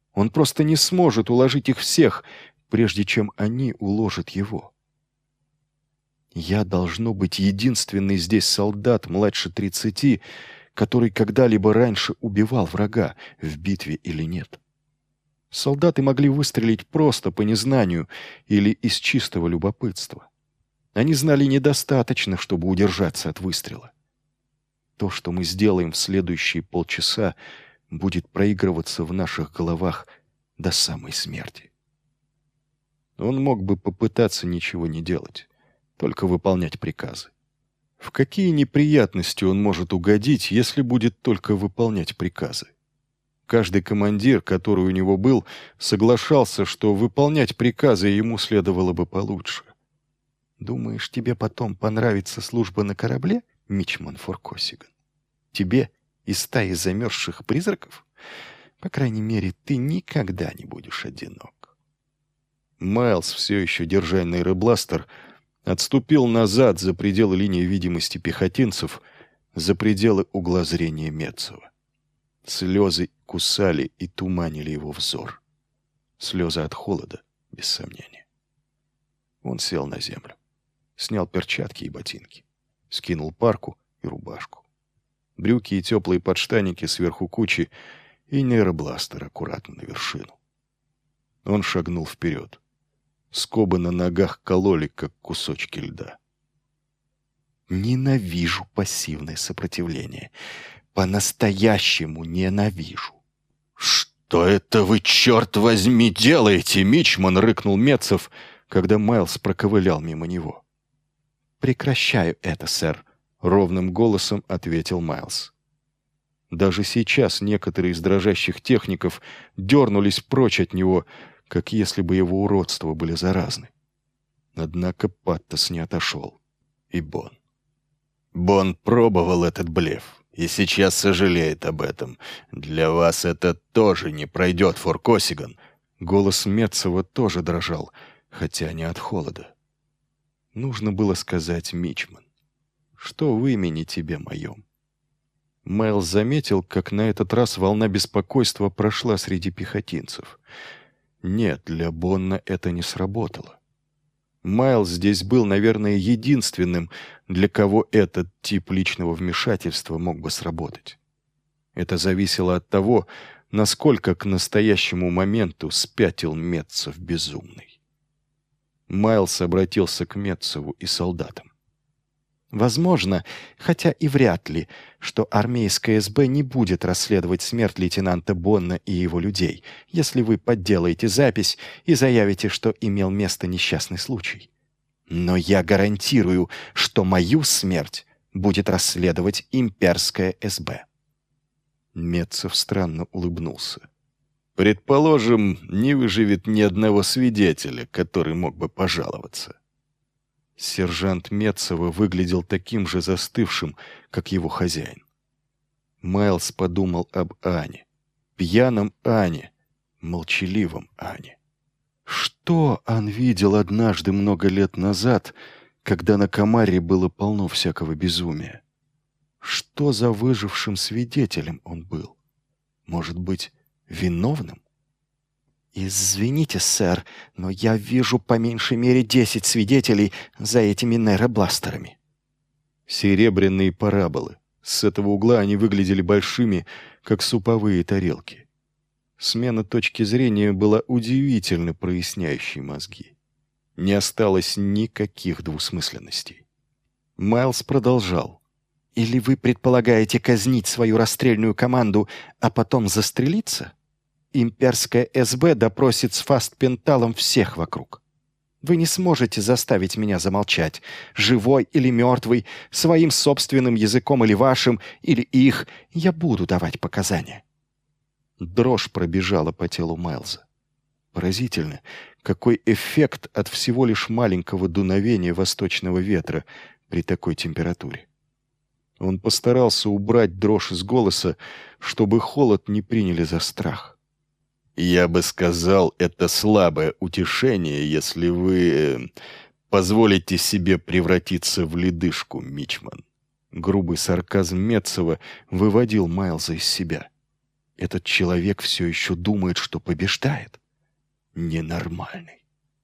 Он просто не сможет уложить их всех, прежде чем они уложат его. Я должно быть единственный здесь солдат младше 30, который когда-либо раньше убивал врага, в битве или нет. Солдаты могли выстрелить просто по незнанию или из чистого любопытства. Они знали недостаточно, чтобы удержаться от выстрела. То, что мы сделаем в следующие полчаса, будет проигрываться в наших головах до самой смерти. Он мог бы попытаться ничего не делать, только выполнять приказы. В какие неприятности он может угодить, если будет только выполнять приказы? Каждый командир, который у него был, соглашался, что выполнять приказы ему следовало бы получше. «Думаешь, тебе потом понравится служба на корабле, мичман Форкосиган? Тебе из стаи замерзших призраков? По крайней мере, ты никогда не будешь одинок». Майлз, все еще держа нейробластер, отступил назад за пределы линии видимости пехотинцев, за пределы угла зрения Метцева. Слезы кусали и туманили его взор. Слезы от холода, без сомнения. Он сел на землю, снял перчатки и ботинки, скинул парку и рубашку, брюки и теплые подштанники сверху кучи и нейробластер аккуратно на вершину. Он шагнул вперед. Скобы на ногах кололи, как кусочки льда. Ненавижу пассивное сопротивление. По-настоящему ненавижу. «Что это вы, черт возьми, делаете, мичман?» — рыкнул Метцев, когда Майлз проковылял мимо него. «Прекращаю это, сэр», — ровным голосом ответил Майлз. Даже сейчас некоторые из дрожащих техников дернулись прочь от него, как если бы его уродства были заразны. Однако Паттос не отошел. И Бон. Бон пробовал этот блеф и сейчас сожалеет об этом. Для вас это тоже не пройдет, Форкосиган. Голос Метцева тоже дрожал, хотя не от холода. Нужно было сказать мичман. Что в имени тебе моем? Майлз заметил, как на этот раз волна беспокойства прошла среди пехотинцев. Нет, для Бонна это не сработало. Майлз здесь был, наверное, единственным, для кого этот тип личного вмешательства мог бы сработать. Это зависело от того, насколько к настоящему моменту спятил Метцев безумный. Майлз обратился к Метцеву и солдатам. Возможно, хотя и вряд ли, что армейское СБ не будет расследовать смерть лейтенанта Бонна и его людей, если вы подделаете запись и заявите, что имел место несчастный случай. Но я гарантирую, что мою смерть будет расследовать имперское СБ. Метцев странно улыбнулся. Предположим, не выживет ни одного свидетеля, который мог бы пожаловаться. Сержант Метцева выглядел таким же застывшим, как его хозяин. Майлз подумал об Ане. Пьяном Ане, молчаливом Ане. Что он видел однажды много лет назад, когда на Камаре было полно всякого безумия? Что за выжившим свидетелем он был? Может быть, виновным? «Извините, сэр, но я вижу по меньшей мере 10 свидетелей за этими нейробластерами». Серебряные параболы. С этого угла они выглядели большими, как суповые тарелки. Смена точки зрения была удивительно проясняющей мозги. Не осталось никаких двусмысленностей. Майлз продолжал. «Или вы предполагаете казнить свою расстрельную команду, а потом застрелиться? Имперское СБ допросит с фастпенталом всех вокруг. Вы не сможете заставить меня замолчать, живой или мертвый, своим собственным языком или вашим, или их. Я буду давать показания». Дрожь пробежала по телу Майлза. Поразительно, какой эффект от всего лишь маленького дуновения восточного ветра при такой температуре. Он постарался убрать дрожь из голоса, чтобы холод не приняли за страх. «Я бы сказал, это слабое утешение, если вы позволите себе превратиться в ледышку, мичман». Грубый сарказм Метцева выводил Майлза из себя. Этот человек все еще думает, что побеждает. Ненормальный.